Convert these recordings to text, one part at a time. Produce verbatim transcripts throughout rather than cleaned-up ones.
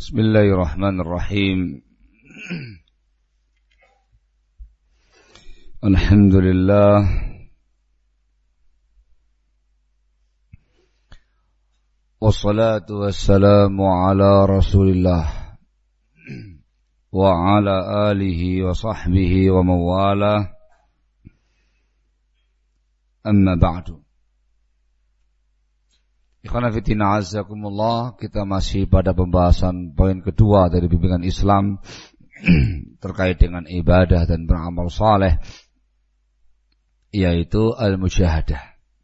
Bismillahirrahmanirrahim. Alhamdulillah. Wassalatu wassalamu ala Rasulillah wa ala alihi wa sahbihi wa mawala. Amma ba'du. Ikhwana fillah azakumullah, kita masih pada pembahasan poin kedua dari bimbingan Islam terkait dengan ibadah dan beramal saleh, yaitu al-mujahadah.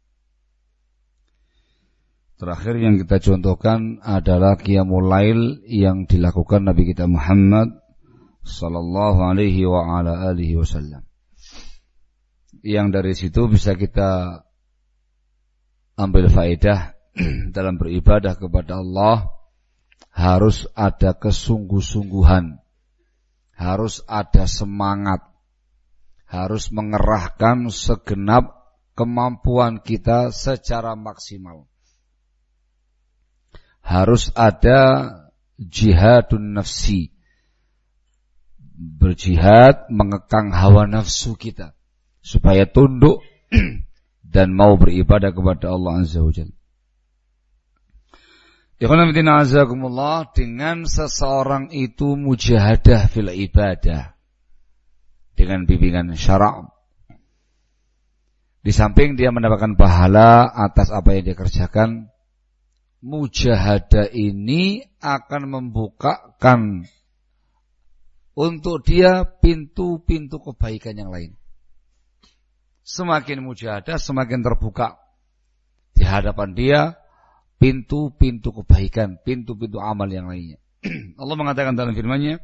Terakhir yang kita contohkan adalah qiyamul lail yang dilakukan Nabi kita Muhammad sallallahu alaihi wa ala alihi wasallam. Yang dari situ bisa kita ambil faedah dalam beribadah kepada Allah harus ada kesungguh-sungguhan, harus ada semangat, harus mengerahkan segenap kemampuan kita secara maksimal. Harus ada jihadun nafsi, berjihad mengekang hawa nafsu kita supaya tunduk dan mau beribadah kepada Allah Azza wa Jalla. Ikhwan fillah azakumullah, dengan seseorang itu mujahadah fil ibadah dengan bimbingan syara', di samping dia mendapatkan pahala atas apa yang dia kerjakan, mujahadah ini akan membukakan untuk dia pintu-pintu kebaikan yang lain. Semakin mujahadah, semakin terbuka di hadapan dia pintu-pintu kebaikan, pintu-pintu amal yang lainnya. Allah mengatakan dalam firman-Nya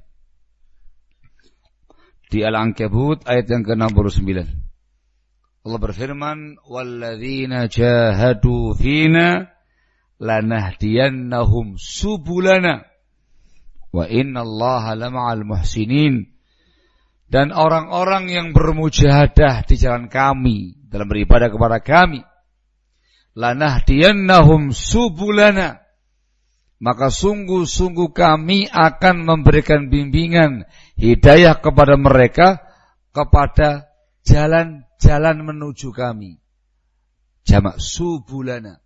di Al-Ankabut ayat yang ke enam puluh sembilan. Allah berfirman, "Walladzina jahadu fina lanahdiyannahum subulana wa innallaha lama'al muhsinin." Dan orang-orang yang bermujahadah di jalan kami dalam beribadah kepada kami, lanahdiyannahum subulana, maka sungguh-sungguh kami akan memberikan bimbingan hidayah kepada mereka kepada jalan-jalan menuju kami. Jamak subulana.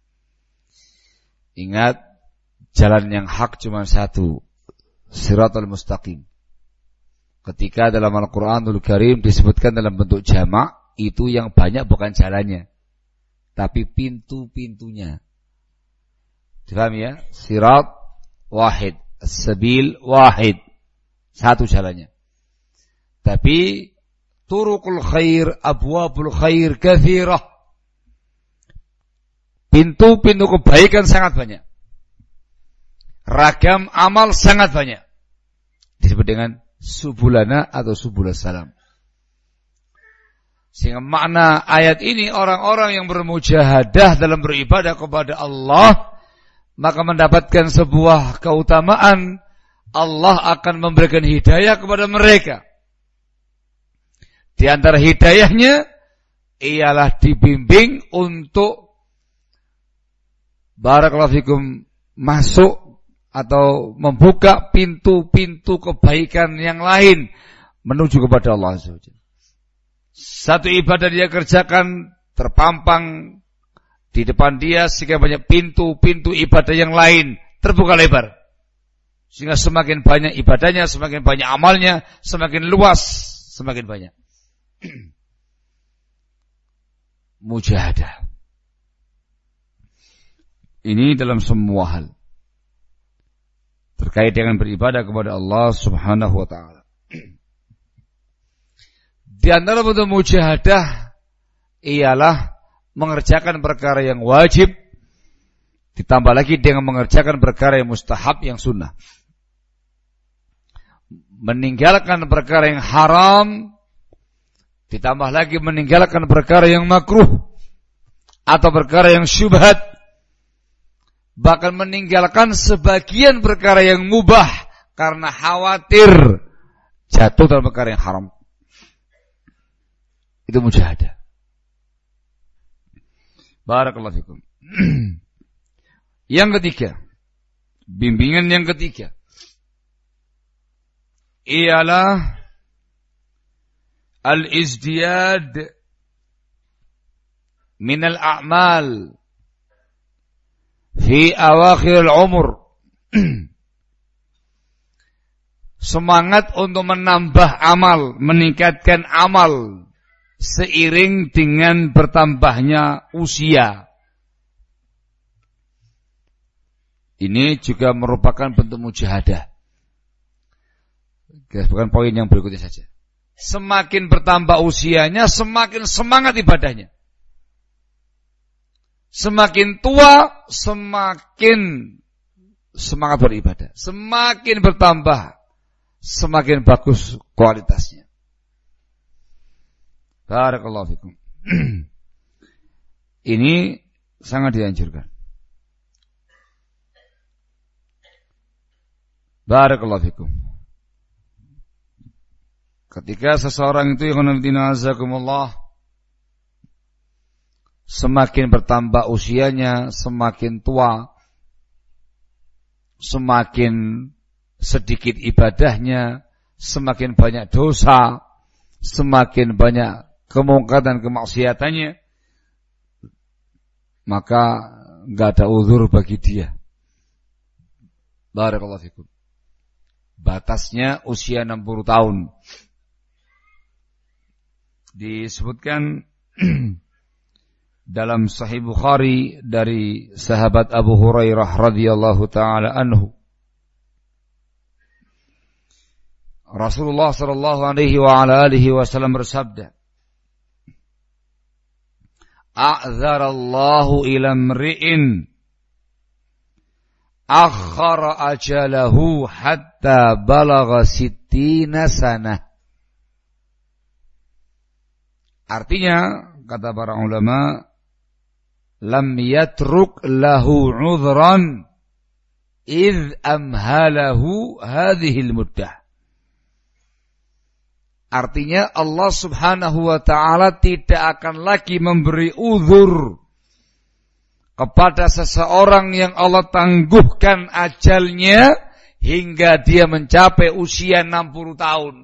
Ingat, jalan yang hak cuma satu, siratal mustaqim. Ketika dalam Al-Quranul Karim disebutkan dalam bentuk jamak, itu yang banyak bukan jalannya, tapi pintu-pintunya. Difahami ya? Sirat wahid, sabil wahid, satu jalannya. Tapi turuqul khair, abwabul khair katsirah. Pintu-pintu kebaikan sangat banyak. Ragam amal sangat banyak. Disebut dengan subulana atau subulas salam. Sehingga makna ayat ini, orang-orang yang bermujahadah dalam beribadah kepada Allah, maka mendapatkan sebuah keutamaan, Allah akan memberikan hidayah kepada mereka. Di antara hidayahnya ialah dibimbing untuk barakallahu fikum masuk atau membuka pintu-pintu kebaikan yang lain menuju kepada Allah Azza wa Jalla. Satu ibadah dia kerjakan terpampang di depan dia sehingga banyak pintu-pintu ibadah yang lain terbuka lebar. Sehingga semakin banyak ibadahnya, semakin banyak amalnya, semakin luas, semakin banyak. Mujahadah. Ini dalam semua hal terkait dengan beribadah kepada Allah Subhanahu wa ta'ala. Di antara bentuk mujahadah ialah mengerjakan perkara yang wajib, ditambah lagi dengan mengerjakan perkara yang mustahab, yang sunnah. Meninggalkan perkara yang haram, ditambah lagi meninggalkan perkara yang makruh atau perkara yang syubhat, bahkan meninggalkan sebagian perkara yang mubah karena khawatir jatuh dalam perkara yang haram. Itu mujahadah. Barakallahu fikum. Yang ketiga, bimbingan yang ketiga ialah al-izdiyad min al-a'mal fi awakhir al-umur. Semangat untuk menambah amal, meningkatkan amal seiring dengan bertambahnya usia. Ini juga merupakan bentuk mujahadah. Bukan poin yang berikutnya saja. Semakin bertambah usianya, semakin semangat ibadahnya. Semakin tua, semakin semangat beribadah. Semakin bertambah, semakin bagus kualitasnya. Barakallahu fikum. Ini sangat dianjurkan. Barakallahu fikum. Ketika seseorang itu yang qanafina azakumullah semakin bertambah usianya, semakin tua, semakin sedikit ibadahnya, semakin banyak dosa, semakin banyak kemungkaran kemaksiatannya, maka enggak ada uzur bagi dia. Barakallahu fikum. Batasnya usia enam puluh tahun. Disebutkan dalam Sahih Bukhari dari sahabat Abu Hurairah radhiyallahu taala anhu, Rasulullah sallallahu alaihi wa ala alihi wasallam bersabda, "A'dzarallahu ila imri'in akhara ajalahu hatta balagha sittina sanah." Artinya, kata para ulama, lam yatruk lahu udhran idh amhalahu hadhil muddah. Artinya Allah subhanahu wa ta'ala tidak akan lagi memberi uzur kepada seseorang yang Allah tangguhkan ajalnya hingga dia mencapai usia enam puluh tahun.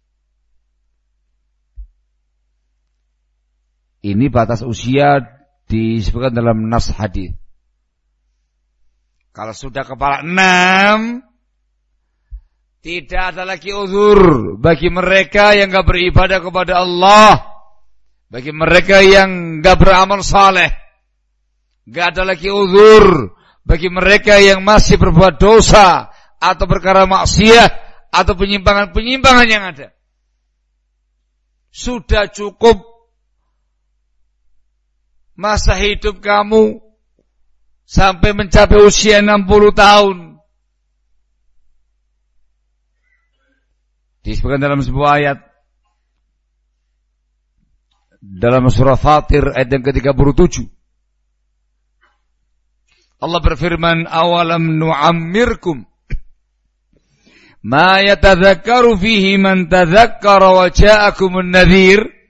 Ini batas usia disebutkan dalam nas hadis. Kalau sudah kepala enam, tidak ada lagi uzur bagi mereka yang enggak beribadah kepada Allah, bagi mereka yang enggak beramal saleh. Enggak ada lagi uzur bagi mereka yang masih berbuat dosa atau perkara maksiat atau penyimpangan-penyimpangan yang ada. Sudah cukup masa hidup kamu sampai mencapai usia enam puluh tahun. Disebutkan dalam sebuah ayat dalam surah Fatir ayat yang ke tiga puluh tujuh. Allah berfirman, "Awalam nu'ammirkum ma yatadzakkaru fihi man tadzakkara wa ja'akumun nadhir."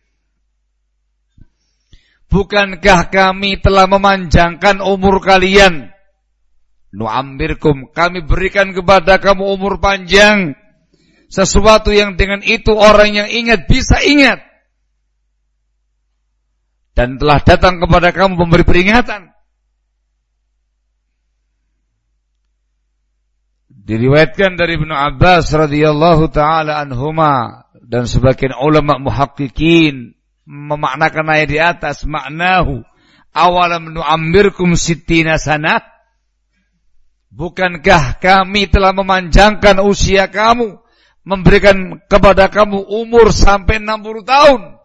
Bukankah kami telah memanjangkan umur kalian? Nu'ammirkum, kami berikan kepada kamu umur panjang. Sesuatu yang dengan itu orang yang ingat bisa ingat. Dan telah datang kepada kamu memberi peringatan. Diriwayatkan dari Ibnu Abbas radhiyallahu taala anhuma dan sebagian ulama muhaqqiqin memaknakan ayat di atas, maknahu awalam nu'ammirkum sittina sanah, bukankah kami telah memanjangkan usia kamu, memberikan kepada kamu umur sampai enam puluh tahun.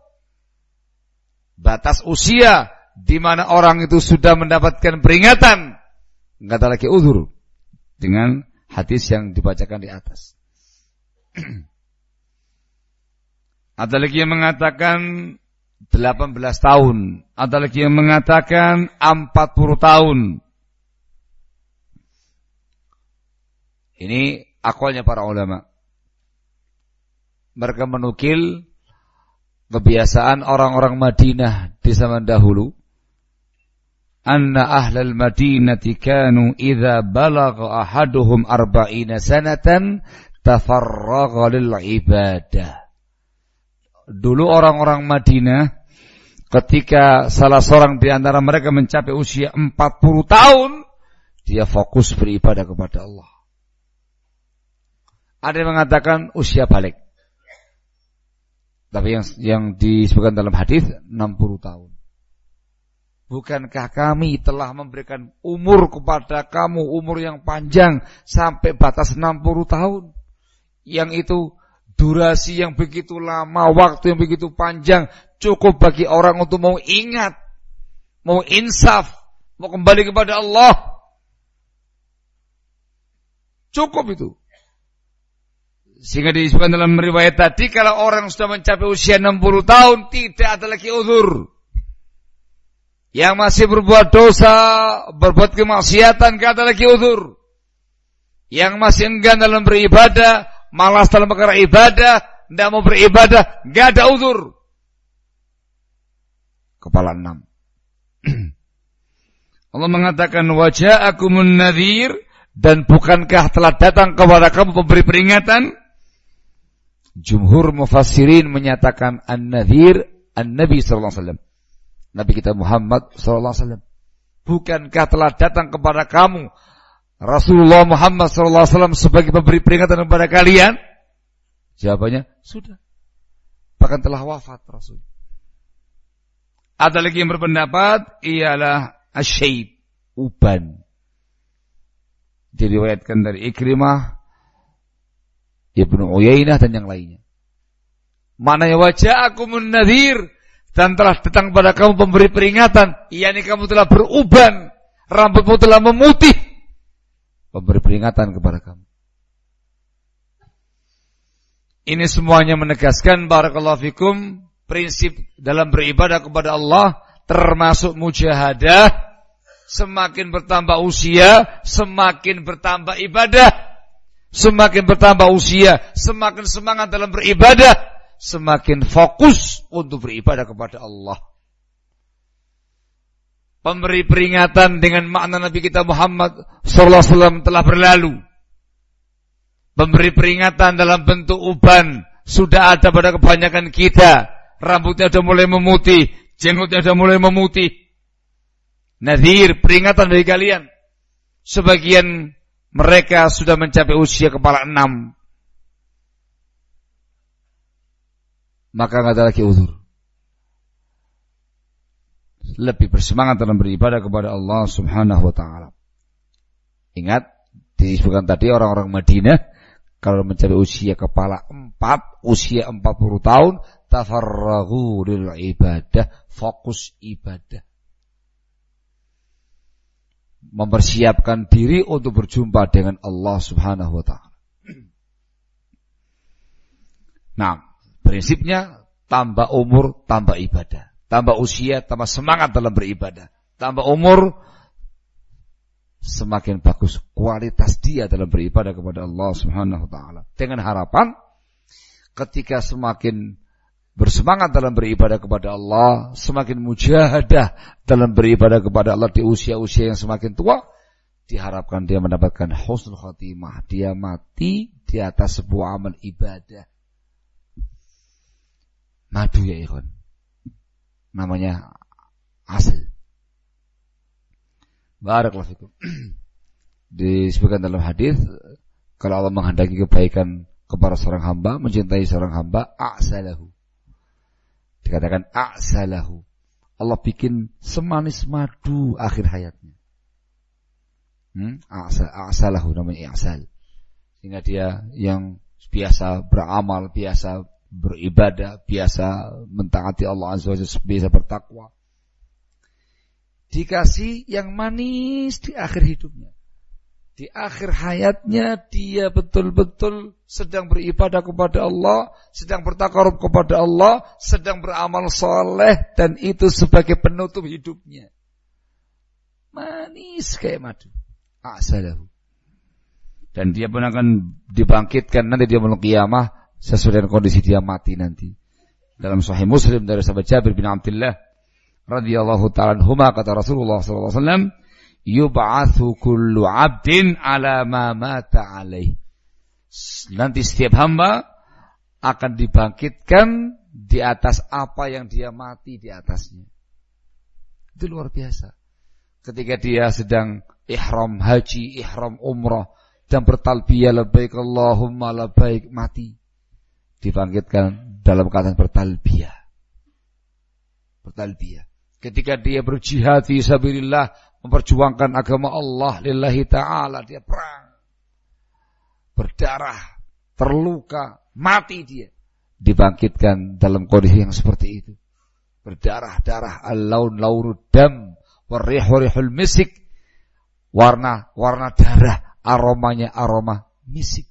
Batas usia di mana orang itu sudah mendapatkan peringatan, enggak ada lagi uzur dengan hadis yang dibacakan di atas. Ada lagi yang mengatakan delapan belas tahun, ada lagi yang mengatakan empat puluh tahun. Ini aqwalnya para ulama. Mereka menukil kebiasaan orang-orang Madinah di zaman dahulu. Anna ahlal Madinati kanu idza balagha ahaduhum arba'ina sanatan tafarragha lil ibadah. Dulu orang-orang Madinah ketika salah seorang di antara mereka mencapai usia empat puluh tahun, dia fokus beribadah kepada Allah. Ada yang mengatakan usia balik. Tapi yang yang disebutkan dalam hadis enam puluh tahun. Bukankah kami telah memberikan umur kepada kamu, umur yang panjang sampai batas enam puluh tahun? Yang itu durasi yang begitu lama, waktu yang begitu panjang, cukup bagi orang untuk mau ingat, mau insaf, mau kembali kepada Allah. Cukup itu. Sehingga disebutkan dalam riwayat tadi, kalau orang sudah mencapai usia enam puluh tahun, tidak ada lagi uzur. Yang masih berbuat dosa, berbuat kemaksiatan, tidak ada lagi uzur. Yang masih enggan dalam beribadah, malas dalam perkara ibadah, tidak mau beribadah, tidak ada uzur. Kepala enam. Allah mengatakan, waja'akumun nadhir, dan bukankah telah datang kepada kamu pemberi peringatan? Jumhur mufassirin menyatakan an-nadhir an-nabi sallallahu alaihi wasallam. Nabi kita Muhammad sallallahu alaihi wasallam. Bukankah telah datang kepada kamu Rasulullah Muhammad sallallahu alaihi wasallam sebagai pemberi peringatan kepada kalian? Jawabannya, sudah. Bahkan telah wafat Rasul. Ada lagi yang berpendapat ialah asy-syaib, uban. Diriwayatkan dari Ikrimah, Ibnu Uyainah dan yang lainnya. Maknanya waja'akumun nadhir, dan telah datang kepada kamu pemberi peringatan, yakni kamu telah beruban, rambutmu telah memutih. Pemberi peringatan kepada kamu. Ini semuanya menegaskan barakallahu fikum prinsip dalam beribadah kepada Allah, termasuk mujahadah. Semakin bertambah usia, semakin bertambah ibadah. Semakin bertambah usia, semakin semangat dalam beribadah, semakin fokus untuk beribadah kepada Allah. Pemberi peringatan dengan makna Nabi kita Muhammad sallallahu alaihi wasallam telah berlalu. Pemberi peringatan dalam bentuk uban sudah ada pada kebanyakan kita. Rambutnya sudah mulai memutih, jenggotnya sudah mulai memutih. Nadhir, peringatan dari kalian. Sebagian mereka sudah mencapai usia kepala enam. Maka tidak ada lagi uzur. Lebih bersemangat dalam beribadah kepada Allah subhanahu wa ta'ala. Ingat, disebutkan tadi orang-orang Madinah, kalau mencapai usia kepala empat, usia empat puluh tahun, tafarraghu lil ibadah, fokus ibadah. Mempersiapkan diri untuk berjumpa dengan Allah subhanahu wa ta'ala. Nah, prinsipnya tambah umur, tambah ibadah. Tambah usia, tambah semangat dalam beribadah. Tambah umur, semakin bagus kualitas dia dalam beribadah kepada Allah subhanahu wa ta'ala. Dengan harapan, ketika semakin bersemangat dalam beribadah kepada Allah, semakin mujahadah dalam beribadah kepada Allah di usia-usia yang semakin tua, diharapkan dia mendapatkan husnul khatimah. Dia mati di atas sebuah amal ibadah. Madu ya ikhwan. Namanya asal. Barakallahu fikum. Disebutkan dalam hadis, kalau Allah menghendaki kebaikan kepada seorang hamba, mencintai seorang hamba, a'salahu. Dikatakan a'salahu. Allah bikin semanis madu akhir hayatnya. Hmm? A'salahu namanya i'sal. Sehingga dia yang biasa beramal, biasa beribadah, biasa mentaati Allah azza wa jalla, biasa bertakwa, dikasih yang manis di akhir hidupnya. Di akhir hayatnya dia betul-betul sedang beribadah kepada Allah, sedang bertakarub kepada Allah, sedang beramal soleh, dan itu sebagai penutup hidupnya. Manis kayak madu. A'salahu. Dan dia pun akan dibangkitkan nanti dia malam qiyamah sesuai dengan kondisi dia mati nanti. Dalam Sahih Muslim dari sahabat Jabir bin Abdullah radhiyallahu ta'ala anhuma, kata Rasulullah sallallahu alaihi wasallam, yub'atsu kullu 'abdin 'ala ma mata 'alaihi. Nanti setiap hamba akan dibangkitkan di atas apa yang dia mati di atasnya. Itu luar biasa. Ketika dia sedang ihram haji, ihram umrah, dan bertalbiyah labbaik Allahumma labbaik, mati, dibangkitkan dalam keadaan bertalbiyah. Bertalbiyah. Ketika dia berjihad fi sabilillah, memperjuangkan agama Allah lillahi ta'ala, dia perang, berdarah, terluka, mati dia, dibangkitkan dalam kondisi yang seperti itu. Berdarah-darah, al-laun laurud dam, warrihu rihul misik, warna warna darah, aromanya aroma misik.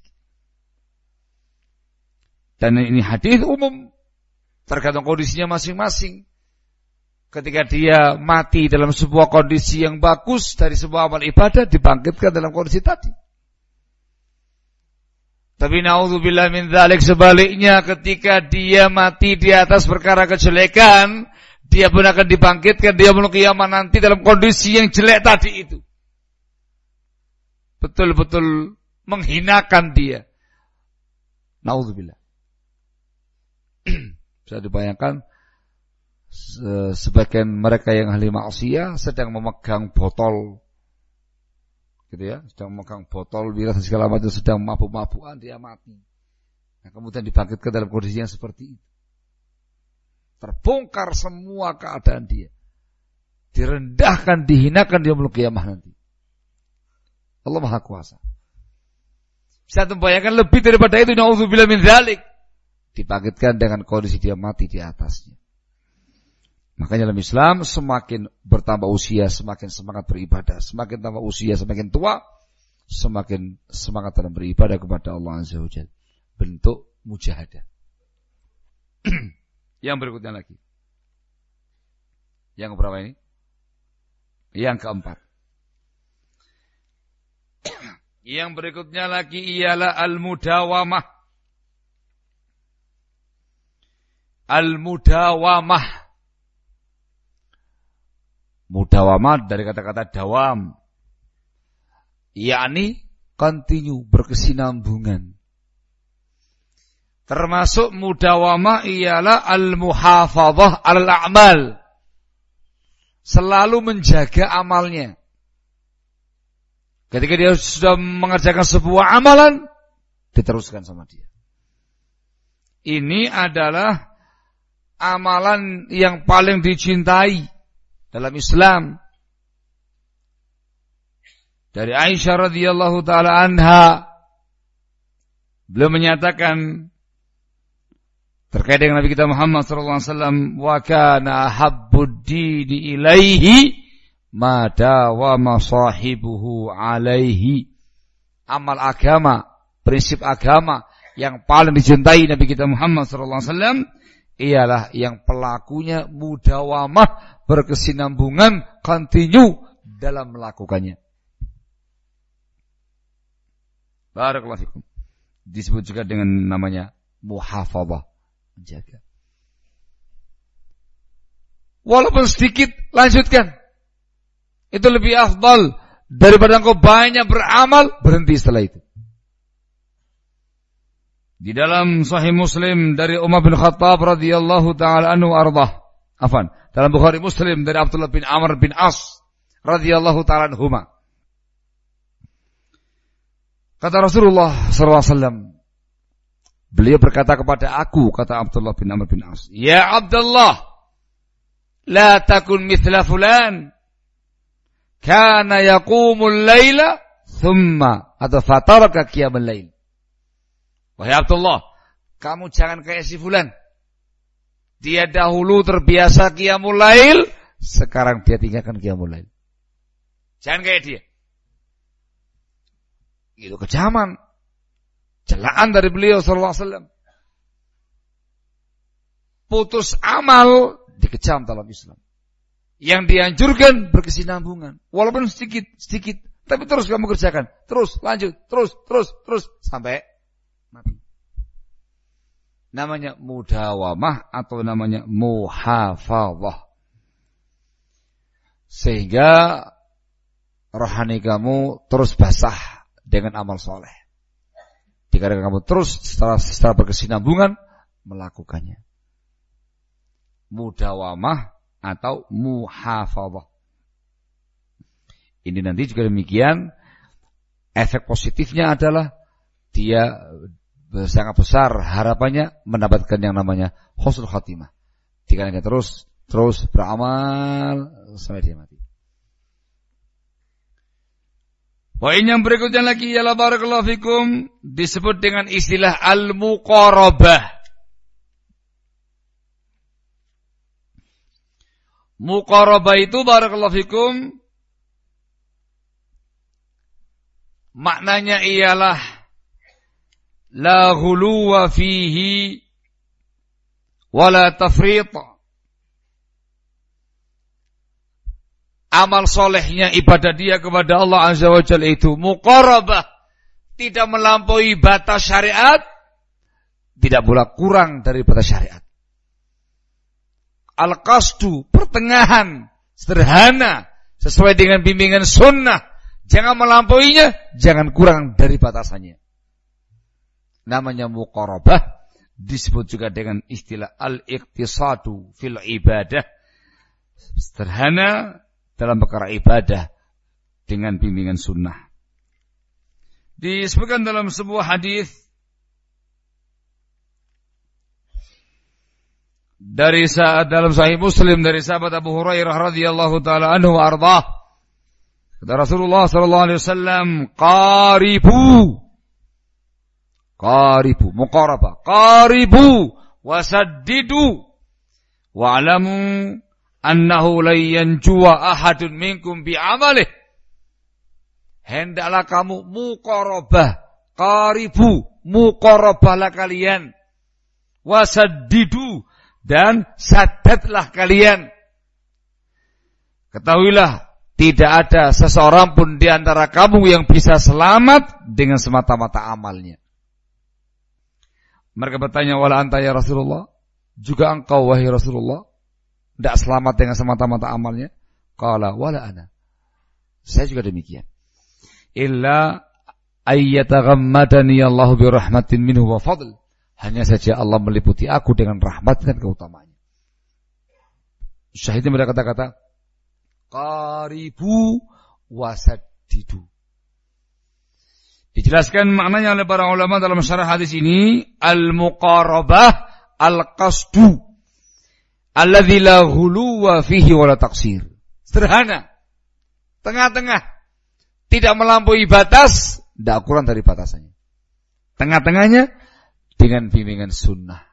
Dan ini hadis umum, tergantung kondisinya masing-masing. Ketika dia mati dalam sebuah kondisi yang bagus dari sebuah amal ibadah, dibangkitkan dalam kondisi tadi. Tapi naudzubillah min dzalik, sebaliknya ketika dia mati di atas perkara kejelekan, dia pun akan dibangkitkan dia menuju kiamat nanti dalam kondisi yang jelek tadi itu. Betul-betul menghinakan dia. Naudzubillah. Bisa dibayangkan sebagian mereka yang ahli maksiat sedang memegang botol, gitu ya, sedang memegang botol miras segala macam, sedang mabuk-mabukan, dia mati. Nah, kemudian dibangkitkan dalam kondisi yang seperti itu. Terbongkar semua keadaan dia, direndahkan, dihinakan dia menuju kiamat nanti. Allah Maha Kuasa. Bisa membayangkan lebih daripada itu, naudzubillah min dzalik. Dibangkitkan dengan kondisi dia mati di atasnya. Makanya dalam Islam semakin bertambah usia semakin semangat beribadah, semakin tambah usia semakin tua semakin semangat dalam beribadah kepada Allah Azza wa Jalla. Bentuk mujahadah. Yang berikutnya lagi. Yang berapa ini? Yang keempat. Yang berikutnya lagi ialah al-mudawamah. Al-mudawamah. Mudawamah dari kata-kata dawam, yakni continue, berkesinambungan. Termasuk mudawamah ialah al-muhafadzah al-a'mal, selalu menjaga amalnya. Ketika dia sudah mengerjakan sebuah amalan, diteruskan sama dia. Ini adalah amalan yang paling dicintai dalam Islam. Dari Aisyah radhiyallahu taala anha, beliau menyatakan terkait dengan Nabi kita Muhammad sallallahu alaihi wasallam, wa kana habbud dini ilaihi ma dawama sahibuhu alaihi. Amal agama, prinsip agama yang paling dicintai Nabi kita Muhammad sallallahu alaihi wasallam ialah yang pelakunya mudawamah, berkesinambungan, continue dalam melakukannya. Barakallahu fikum. Disebut juga dengan namanya muhafadzah, menjaga. Walaupun sedikit, lanjutkan. Itu lebih afdal daripada engkau banyak beramal, berhenti setelah itu. Di dalam Sahih Muslim dari Umar bin Khattab radhiyallahu taala anhu ardah. Afan, dalam Bukhari Muslim dari Abdullah bin Amr bin As radhiyallahu taala anhuma. Kata Rasulullah sallallahu alaihi wasallam, beliau berkata kepada aku, kata Abdullah bin Amr bin As, "Ya Abdullah, la takun mithla fulan, kana yaqumul laila thumma atafataraka qiyamul lail." Wahai Abdullah, kamu jangan kayak si fulan. Dia dahulu terbiasa qiyamul lail, sekarang dia tinggalkan qiyamul lail. Jangan kayak dia. Itu kecaman, celaan dari beliau sallallahu alaihi wasallam. Putus amal dikecam dalam Islam. Yang dianjurkan berkesinambungan, walaupun sedikit, sedikit, tapi terus kamu kerjakan, terus lanjut, terus, terus, terus sampai mati. Namanya mudawamah atau namanya muhafadzah. Sehingga rohani kamu terus basah dengan amal soleh. Dikarenakan kamu terus secara, secara berkesinambungan melakukannya. Mudawamah atau muhafadzah. Ini nanti juga demikian, efek positifnya adalah dia sangat besar harapannya mendapatkan yang namanya husnul khatimah. Dikarenakan terus terus beramal sampai dia mati. Poin yang berikutnya lagi ialah barakallahu fikum disebut dengan istilah al-muqarabah. Muqarabah itu barakallahu fikum maknanya ialah la ghuluwa fihi wala tafrit. Amal solehnya, ibadah dia kepada Allah Azza wa Jalla itu muqarabah, tidak melampaui batas syariat, tidak pula kurang dari batas syariat. Al-qasdu, pertengahan, sederhana, sesuai dengan bimbingan sunnah. Jangan melampauinya, jangan kurang dari batasannya. Namanya muqarabah, disebut juga dengan istilah al-iqtisadu fil ibadah. Sederhana dalam perkara ibadah dengan bimbingan sunnah. Disebutkan dalam sebuah hadis dari saat dalam Sahih Muslim dari sahabat Abu Hurairah radhiyallahu taala anhu wa ardhah. Kata Rasulullah sallallahu alaihi wasallam, qaribu qaribu muqarabah qaribu wasaddidu wa'lamu annahu la yanjuwa ahadun minkum bi'amalih. Hendaklah kamu muqarabah, qaribu, muqarabahlah kalian, wasaddidu, dan sadatlah kalian. Ketahuilah tidak ada seseorang pun di antara kamu yang bisa selamat dengan semata-mata amalnya. Mereka bertanya, wala anta ya Rasulullah? Juga engkau wahai Rasulullah tidak selamat dengan semata-mata amalnya? Qala wala ana. Saya juga demikian. Illa ayyataghammadani Allahu bi rahmatin minhu wa fadl. Hanya saja Allah meliputi aku dengan rahmat dan keutamaannya. Syahidnya pada kata-kata qaribu wasaddidu. Dijelaskan maknanya oleh para ulama dalam syarah hadis ini, al-muqarabah al-qasdu alladzi la ghuluwa fihi wala taqsir. Sederhana, tengah-tengah, tidak melampaui batas, tidak kurang dari batasannya. Tengah-tengahnya dengan bimbingan sunnah.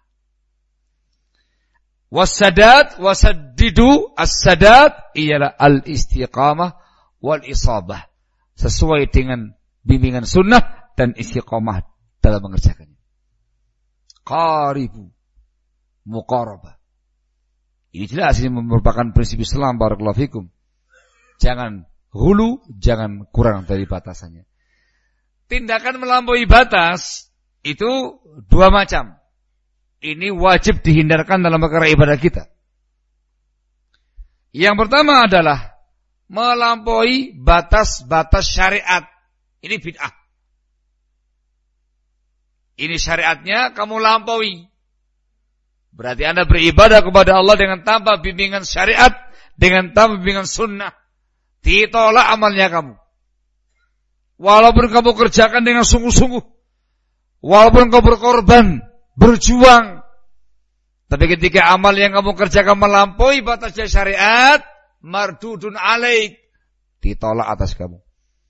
Wasadat wasaddidu, as-sadat ialah al-istiqamah wal isabah, sesuai dengan bimbingan sunnah dan istiqamah dalam mengerjakannya. Qaribu muqarabah. Ini jelas ini merupakan prinsip Islam barakallahu fikum. Jangan hulu, jangan kurang dari batasannya. Tindakan melampaui batas itu dua macam. Ini wajib dihindarkan dalam perkara ibadah kita. Yang pertama adalah melampaui batas-batas syariat. Ini bid'ah. Ini syariatnya kamu lampaui. Berarti Anda beribadah kepada Allah dengan tanpa bimbingan syariat, dengan tanpa bimbingan sunnah. Ditolak amalnya kamu. Walaupun kamu kerjakan dengan sungguh-sungguh, walaupun kamu berkorban, berjuang, tapi ketika amal yang kamu kerjakan melampaui batas syariat, mardudun alaik, ditolak atas kamu.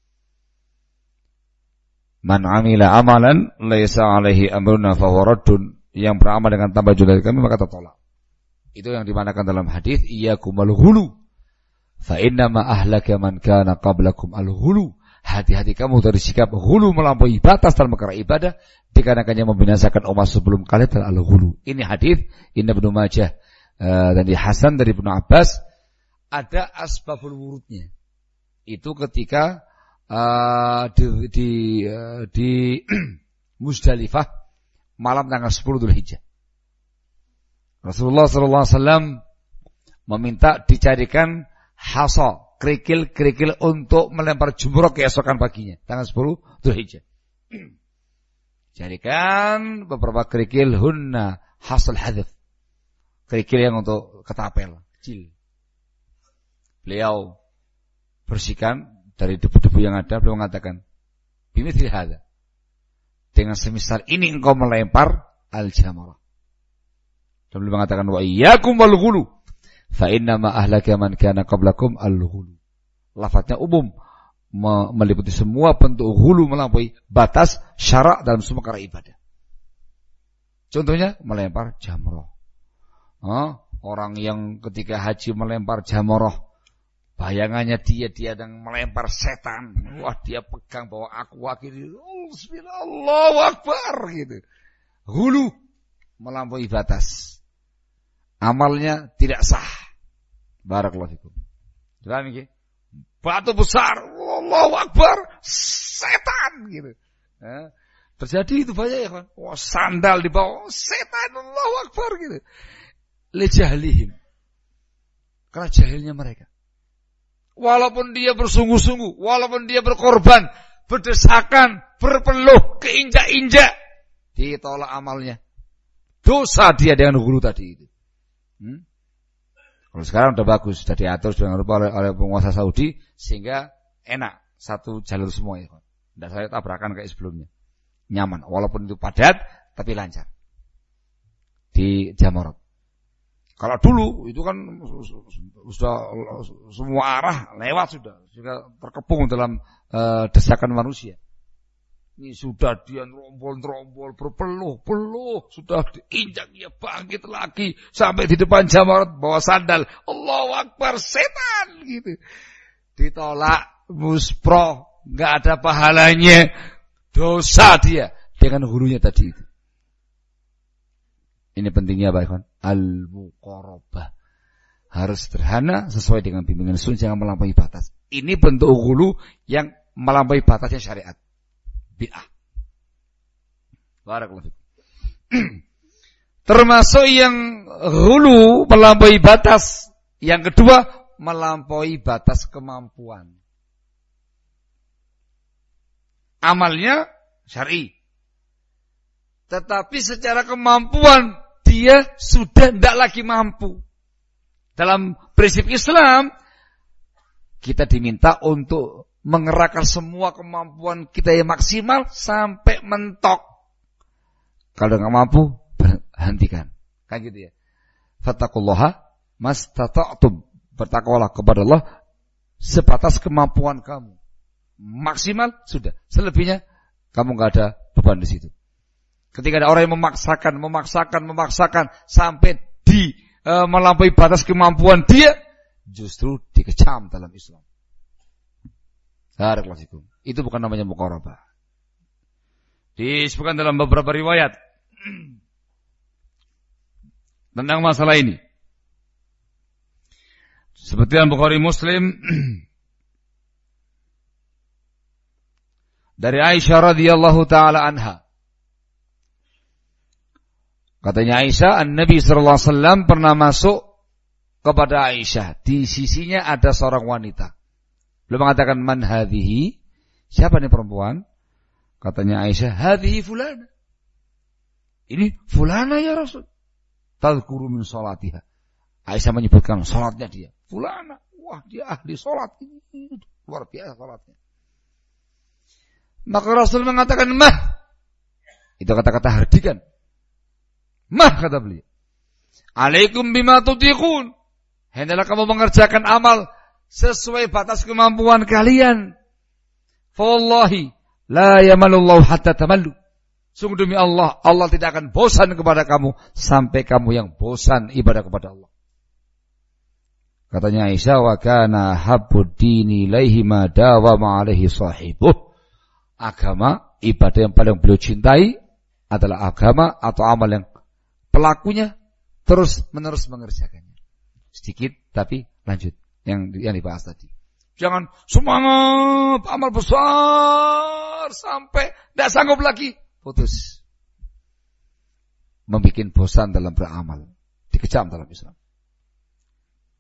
Man amila amalan laisa alaihi amruna fahuwa raddun. Yang beramal dengan tanpa ijazah dari kami maka tertolak. Itu yang dimanakan dalam hadis iyyakumul ghulu fa inna ma ahlaka man kana qablakum al-ghulu. Hati-hati kamu dari sikap ghulu, melampaui batas dalam perkara ibadah, dikarenakan yang membinasakan umat sebelum kalian adalah al-ghulu. Ini hadis Ibnu Majah uh, dan di Hasan dari Ibnu Abbas. Ada asbabul wurudnya. Itu ketika uh, di di, uh, di Muzdalifah malam tanggal sepuluh Dzulhijjah. Rasulullah sallallahu alaihi wasallam meminta dicarikan hasa, kerikil-kerikil untuk melempar jumroh keesokan paginya, tanggal sepuluh Dzulhijjah. Jadikan beberapa kerikil hunna hasil hadaf. Kerikil yang untuk ketapel, kecil. Beliau bersihkan dari debu-debu yang ada, beliau mengatakan, bimithli hadza. Dengan semisal ini engkau melempar al-jamarah. Dan beliau mengatakan, wa iyyakum wal ghulu, fa inna ma ahlaka man kana qablakum al-ghulu. Lafadznya umum, meliputi semua bentuk ghulu, melampaui batas syarak dalam semua perkara ibadah. Contohnya melempar jamrah. Oh, orang yang ketika haji melempar jamrah, bayangannya dia dia sedang melempar setan. Wah, dia pegang bahwa aku wakil. Oh, bismillah, Allahu Akbar gitu. Hulu melampaui batas. Amalnya tidak sah. Barakallahu fikum. Paham iki? Batu besar, Allahu Akbar, setan gitu. Eh, terjadi itu banyak ya kan. Wah, sandal di bawah, setan, Allahu Akbar gitu. Lijahlihim. Karena jahilnya mereka. Walaupun dia bersungguh-sungguh, walaupun dia berkorban, berdesakan, berpeluh, keinjak-injak, ditolak amalnya. Dosa dia dengan hulu tadi itu. Hmm? Kalau sekarang udah bagus, sudah diatur dengan rupa oleh, oleh penguasa Saudi, sehingga enak, satu jalur semua ya. Tidak saya tabrakan kayak sebelumnya. Nyaman, walaupun itu padat, tapi lancar. Di Jamarat. Kalau dulu itu kan sudah semua arah lewat sudah, sudah terkepung dalam uh, desakan manusia. Ini sudah dia rombol-rombol berpeluh-peluh, sudah diinjak dia bangkit lagi sampai di depan Jamarat bawa sandal. Allahu Akbar, setan gitu. Ditolak, muspro, enggak ada pahalanya. Dosa dia dengan hulunya tadi itu. Ini pentingnya Pak Ikhwan, al-muqarabah. Harus sederhana sesuai dengan bimbingan sunnah, jangan melampaui batas. Ini bentuk hulu yang melampaui batasnya syariat. Bid'ah. Barakallahu fikum. Termasuk yang hulu melampaui batas. Yang kedua, melampaui batas kemampuan. Amalnya syar'i. Tetapi secara kemampuan dia sudah tidak lagi mampu. Dalam prinsip Islam, kita diminta untuk mengerahkan semua kemampuan kita yang maksimal sampai mentok. Kalau nggak mampu, berhentikan. Kan gitu ya. Fattaqullaha mastata'tum. Bertakwalah kepada Allah sebatas kemampuan kamu. Maksimal sudah. Selebihnya kamu nggak ada beban di situ. Ketika ada orang yang memaksakan, memaksakan, memaksakan sampai di e, melampaui batas kemampuan dia, justru dikecam dalam Islam. Itu bukan namanya muqarabah. Disebutkan dalam beberapa riwayat tentang masalah ini. Seperti dalam Bukhari Muslim dari Aisyah radhiyallahu taala anha. Katanya Aisyah, An-Nabi sallallahu alaihi wasallam pernah masuk kepada Aisyah. Di sisinya ada seorang wanita. Beliau mengatakan, man hadhihi? Siapa nih perempuan? Katanya Aisyah, hadhihi fulana. Ini fulana ya Rasul. Tadhkuru min salatiha. Aisyah menyebutkan salatnya dia. Fulana. Wah, dia ahli salat. Ini luar biasa salatnya. Maka Rasul mengatakan, mah. Itu kata-kata hardikan. Mah, kata beliau. Alaikum bima tutiqun. Hendaklah kamu mengerjakan amal sesuai batas kemampuan kalian. Fawallahi la yamalullahu hatta tamallu. Sungguh demi Allah, Allah tidak akan bosan kepada kamu sampai kamu yang bosan ibadah kepada Allah. Katanya Aisyah, wa kana habbud dini ilaihi ma dawama alaihi sahibuh. Agama, ibadah yang paling beliau cintai adalah agama atau amal yang pelakunya terus-menerus mengerjakannya. Sedikit tapi lanjut yang yang dibahas tadi. Jangan semangat amal besar sampai tidak sanggup lagi, putus. Membikin bosan dalam beramal, dikecam dalam Islam.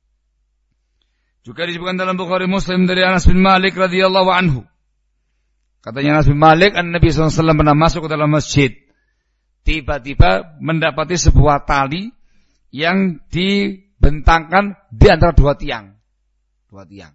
Juga disebutkan dalam Bukhari Muslim dari Anas bin Malik radhiyallahu anhu. Katanya Anas bin Malik, Nabi sallallahu alaihi wasallam pernah masuk ke dalam masjid. Tiba-tiba mendapati sebuah tali yang dibentangkan di antara dua tiang. Dua tiang.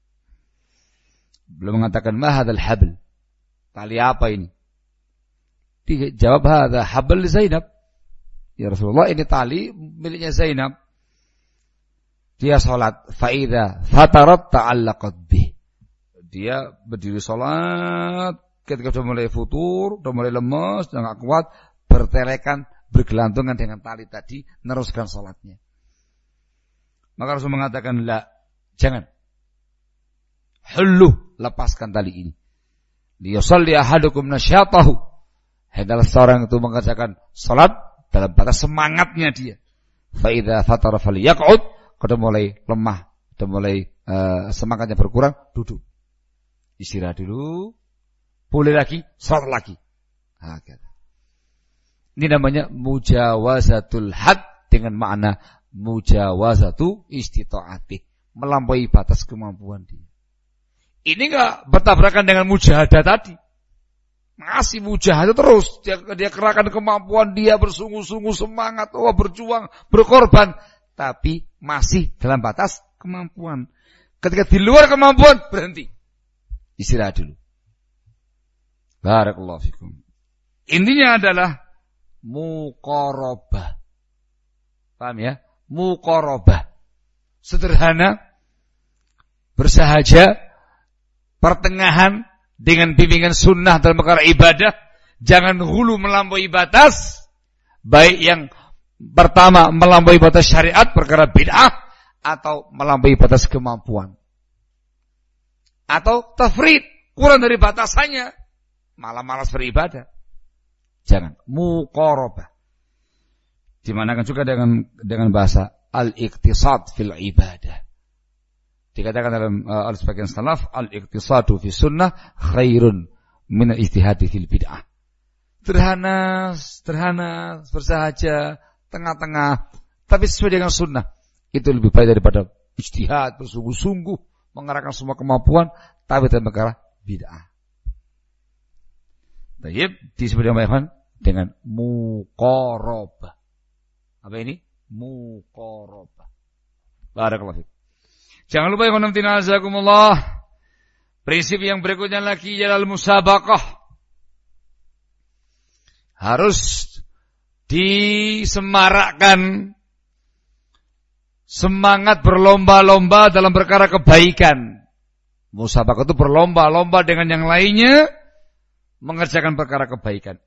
Belum mengatakan ma hadzal habl. Tali apa ini? Dijawab hadza habl Zainab. Ya Rasulullah, ini tali miliknya Zainab. Dia salat, fa idza fatarat ta'allaqat bih. Dia berdiri salat, ketika sudah mulai futur, sudah mulai lemas, sudah enggak kuat, bertelekan, bergelantungan dengan tali tadi, neruskan salatnya. Maka Rasul mengatakan, la, jangan. Hullu, lepaskan tali ini. Liyusalli ahadukum nasyatahu. Hendaklah seorang itu mengerjakan salat dalam batas semangatnya dia. Fa idza fatara falyaq'ud, kalau mulai lemah, sudah mulai uh, semangatnya berkurang, duduk. Istirahat dulu, boleh lagi, salat lagi. Nah, ini namanya mujawazatul had dengan makna mujawazatu istita'ati, melampaui batas kemampuan dia. Ini enggak bertabrakan dengan mujahadah tadi. Masih mujahadah terus, dia, dia kerahkan kemampuan dia, bersungguh-sungguh semangat, oh berjuang, berkorban, tapi masih dalam batas kemampuan. Ketika di luar kemampuan, berhenti. Istirahat dulu. Barakallahu fikum. Intinya adalah muqarabah. Paham ya? Muqarabah. Sederhana, bersahaja, pertengahan dengan bimbingan sunnah dalam perkara ibadah. Jangan hulu melampaui batas. Baik yang pertama melampaui batas syariat, perkara bid'ah, atau melampaui batas kemampuan. Atau tafrid, kurang dari batasannya, malah malas beribadah. Jangan. Muqarabah. Dimanakan juga dengan dengan bahasa al-iqtisad fil ibadah. Dikatakan dalam uh, al-sebagian salaf, al-iqtisadu fi sunnah khairun min al-ijtihadi fil bid'ah. Sederhana, sederhana, bersahaja, tengah-tengah, tapi sesuai dengan sunnah. Itu lebih baik daripada ijtihad, bersungguh-sungguh, mengarahkan semua kemampuan, tapi dalam perkara bid'ah. Baik, disebut dengan dengan muqarabah. Apa ini? Muqarabah. Barakallahu fiik. Jangan lupa ya khonamtina azakumullah. Prinsip yang berikutnya lagi adalah musabaqah. Harus disemarakkan semangat berlomba-lomba dalam perkara kebaikan. Musabaqah itu berlomba-lomba dengan yang lainnya mengerjakan perkara kebaikan.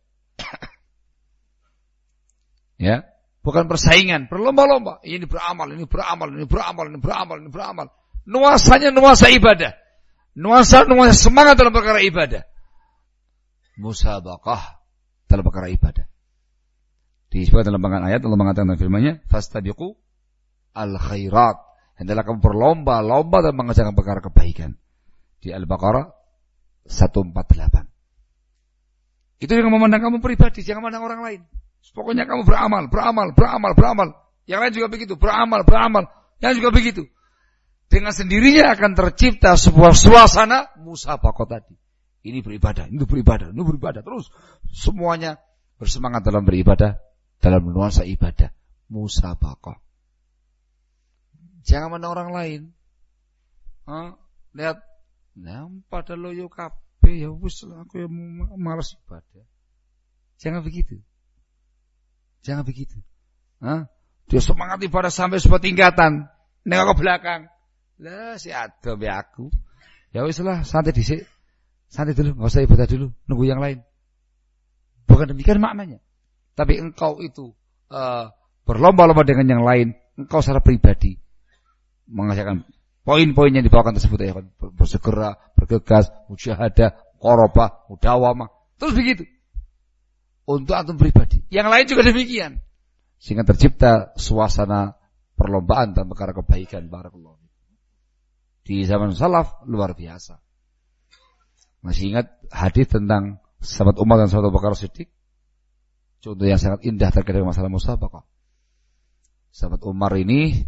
Ya, bukan persaingan, berlomba-lomba. Ini beramal, ini beramal, ini beramal, ini beramal, ini beramal. Nuansanya nuansa ibadah. Nuansa nuansa semangat dalam perkara ibadah. Musabaqah dalam perkara ibadah. Disebutkan dalam bacaan ayat Allah mengatakan dalam firman-Nya, "Fastabiqu al-khairat." Hendaklah kamu berlomba-lomba dalam mengerjakan perkara kebaikan. Di Al-Baqarah seratus empat puluh delapan. Itu yang memandang kamu pribadi, jangan memandang orang lain. Pokoknya kamu beramal, beramal, beramal, beramal. Yang lain juga begitu, beramal, beramal. Yang juga begitu. Dengan sendirinya akan tercipta sebuah suasana musabaqah tadi. Ini beribadah, ini beribadah, ini beribadah. Terus semuanya bersemangat dalam beribadah, dalam nuansa ibadah. Musabaqah. Jangan memandang orang lain. Hah? Lihat, nah, pada loyo kabeh ya wis aku yang malas ibadah. Jangan begitu. Jangan begitu. Hah? Dia semangat ibadah sampai sebuah tingkatan, nengok ke belakang. Lah si ado be aku. Ya wis lah, santai dhisik. Santai dulu, enggak usah ibadah dulu, nunggu yang lain. Bukan demikian maknanya. Tapi engkau itu uh, berlomba-lomba dengan yang lain, engkau secara pribadi mengerjakan poin-poin yang dibawakan tersebut ya, bersegera, bergegas, mujahadah, qorobah, mudawamah, terus begitu. Untuk antum pribadi. Yang lain juga demikian. Sehingga tercipta suasana perlombaan dalam perkara kebaikan. Barakallahu. Di zaman salaf luar biasa. Masih ingat hadis tentang sahabat Umar dan sahabat Abu Bakar Siddiq? Contoh yang sangat indah terkait dengan masalah musabaqah. Sahabat Umar ini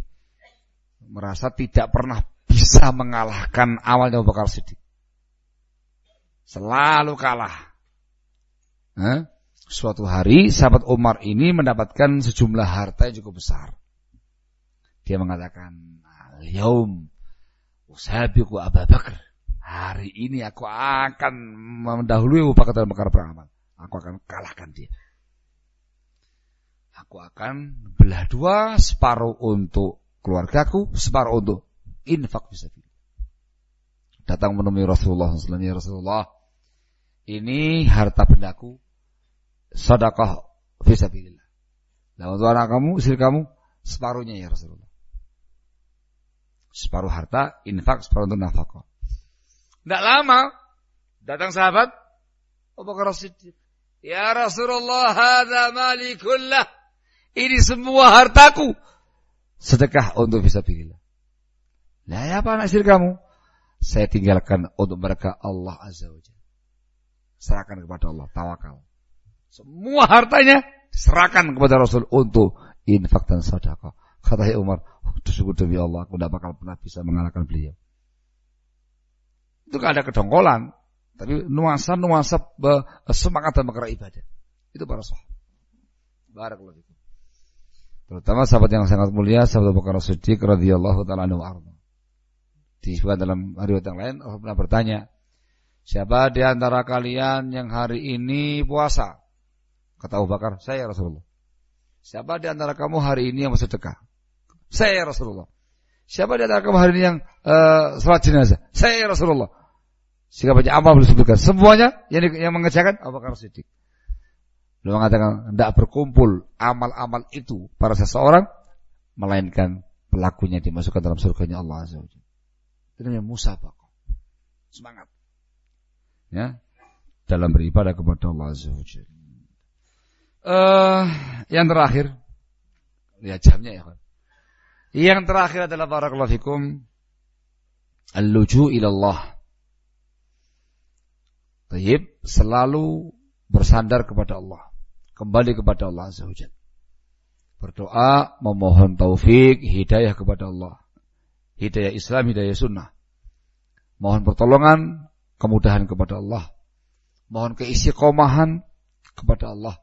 merasa tidak pernah bisa mengalahkan awalnya Abu Bakar Siddiq. Selalu kalah. Hah? Suatu hari sahabat Umar ini mendapatkan sejumlah harta yang cukup besar. Dia mengatakan, "Al-yaum usabiqu Abu Bakar." Hari ini aku akan mendahului Abu Bakar dalam perkara beramal. Aku akan kalahkan dia. Aku akan belah dua, separuh untuk keluargaku, separuh untuk infak fisabilillah. Datang menemui Rasulullah shallallahu alaihi wasallam, "Ya Rasulullah, ini harta bendaku, sedekah fisabilillah. Dan untuk anak kamu, istri kamu, separuhnya ya Rasulullah. Separuh harta, infak, separuh untuk nafkah." Tidak lama, datang sahabat Abu Bakar As-Siddiq. "Ya Rasulullah, hadza mali kullah." Ini semua hartaku, sedekah untuk fisabilillah. Nah, ya apa anak istri kamu? Saya tinggalkan untuk mereka Allah Azza wa Jalla. Serahkan kepada Allah, tawakal. Semua hartanya serahkan kepada Rasul untuk infak dan sedekah. Kata Umar, oh, sungguh demi Allah, aku tidak bakal pernah bisa mengalahkan beliau. Itu gak ada kedongkolan, tapi nuansa-nuansa semangat dan perkara ibadah. Itu para sahabat. Barakallahu fikum. Terutama sahabat yang sangat mulia, sahabat Abu Bakar As-Siddiq radhiyallahu ta'ala anhu arda. Disebutkan dalam riwayat yang lain, Allah pernah bertanya, "Siapa di antara kalian yang hari ini puasa?" Kata Abu Bakar, "Saya ya Rasulullah." "Siapa di antara kamu hari ini yang bersedekah?" "Saya ya Rasulullah." "Siapa di antara kamu hari ini yang uh, salat jenazah?" "Saya ya Rasulullah." Sehingga banyak amal disebutkan. Semuanya yang, yang mengerjakan Abu Bakar As-Siddiq. Beliau mengatakan, tidak berkumpul amal-amal itu pada seseorang, melainkan pelakunya dimasukkan dalam surganya Allah Azza wa Jalla. Itu namanya musabaqah. Semangat. Ya, dalam beribadah kepada Allah Azza wa Jalla. Uh, yang terakhir, lihat jamnya ya. Yang terakhir adalah barakallahu fikum, al-luju' ila Allah. Tayyib, selalu bersandar kepada Allah, kembali kepada Allah Azza wa Jalla. Berdoa, memohon taufik, hidayah kepada Allah. Hidayah Islam, hidayah sunnah. Mohon pertolongan, kemudahan kepada Allah. Mohon keistiqomahan kepada Allah.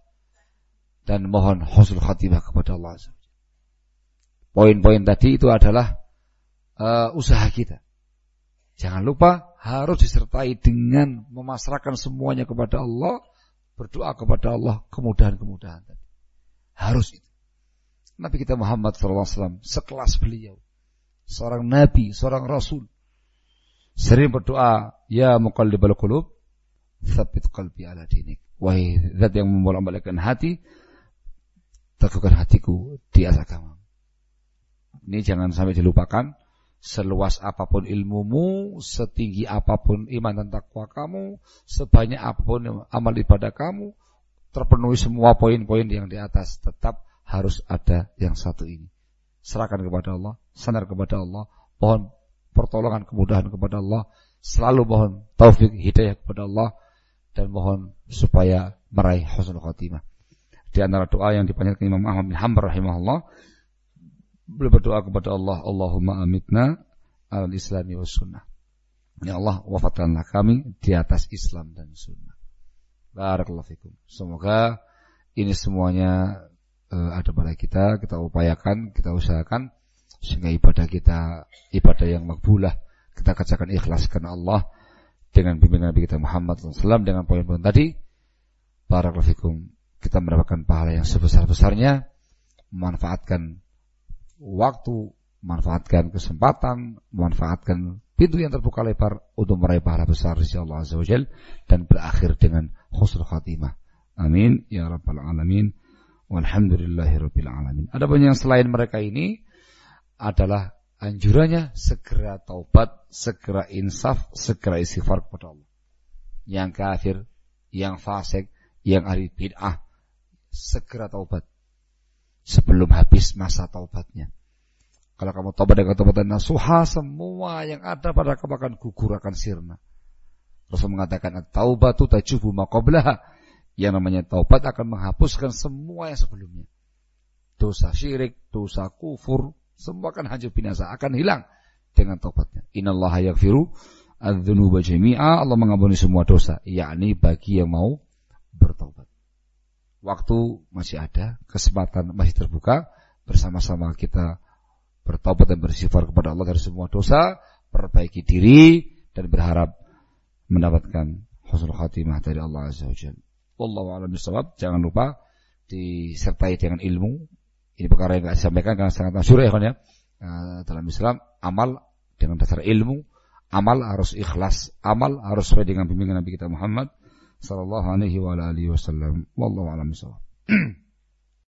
Dan mohon husnul khatimah kepada Allah Azza wa Jalla. Poin-poin tadi itu adalah uh, usaha kita. Jangan lupa harus disertai dengan memasrahkan semuanya kepada Allah, berdoa kepada Allah, kemudahan-kemudahan tadi. Harus itu. Nabi kita Muhammad shallallahu alaihi wasallam sekelas beliau, seorang nabi, seorang rasul, sering berdoa, "Ya muqallibal qulub, tsabbit qalbi ala dinik." Wahai zat yang membolak-balikkan hati, teguhkan hatiku di atas agama. Ini jangan sampai dilupakan. Seluas apapun ilmumu, setinggi apapun iman dan takwa kamu, sebanyak apapun amal ibadah kamu, terpenuhi semua poin-poin yang di atas, tetap harus ada yang satu ini. Serahkan kepada Allah, sandar kepada Allah, mohon pertolongan, kemudahan kepada Allah, selalu mohon taufik, hidayah kepada Allah, dan mohon supaya meraih husnul khatimah. Di antara doa yang dipanjatkan Imam Ahmad bin Hanbal rahimahullah, beliau berdoa kepada Allah, Allahumma amitna al-islami wa sunnah. Ya Allah, wafatkanlah kami di atas Islam dan sunnah. Barakallahu fikum. Semoga ini semuanya uh, ada pada kita, kita upayakan, kita usahakan, sehingga ibadah kita, ibadah yang makbulah, kita kerjakan ikhlas karena Allah, dengan bimbingan Nabi kita Muhammad shallallahu alaihi wasallam, dengan poin-poin tadi. Barakallahu fikum. Kita mendapatkan pahala yang sebesar-besarnya, memanfaatkan waktu, manfaatkan kesempatan, manfaatkan pintu yang terbuka lebar untuk meraih pahala besar dari Allah Azza wa Jalla dan berakhir dengan husnul khatimah. Amin ya rabbal alamin. Walhamdulillahirabbil alamin. Adapun yang selain mereka ini adalah anjurannya segera taubat, segera insaf, segera istighfar kepada Allah. Yang kafir, yang fasik, yang ahli bid'ah, segera taubat sebelum habis masa taubatnya. Kalau kamu taubat dengan taubatan nasuha, semua yang ada pada kamu akan gugur, akan sirna. Rasul mengatakan, taubatu tajubu ma qablaha. Yang namanya taubat akan menghapuskan semua yang sebelumnya. Dosa syirik, dosa kufur, semua akan hancur binasa, akan hilang dengan taubatnya. Innallaha yaghfiru adz-dzunuba jami'a, Allah mengampuni semua dosa, yakni bagi yang mau bertobat. Waktu masih ada, kesempatan masih terbuka, bersama-sama kita bertobat dan bersifar kepada Allah dari semua dosa, perbaiki diri dan berharap mendapatkan husnul khatimah dari Allah Azza wa Jalla. Wallahu a'lam bishawab. Jangan lupa disertai dengan ilmu. Ini perkara yang tidak disampaikan karena sangat masyhur ya kan ya. Dalam Islam, amal dengan dasar ilmu, amal harus ikhlas, amal harus sesuai dengan bimbingan Nabi kita Muhammad sallallahu alaihi wa alihi wasallam. Wallahu a'lam bishawab.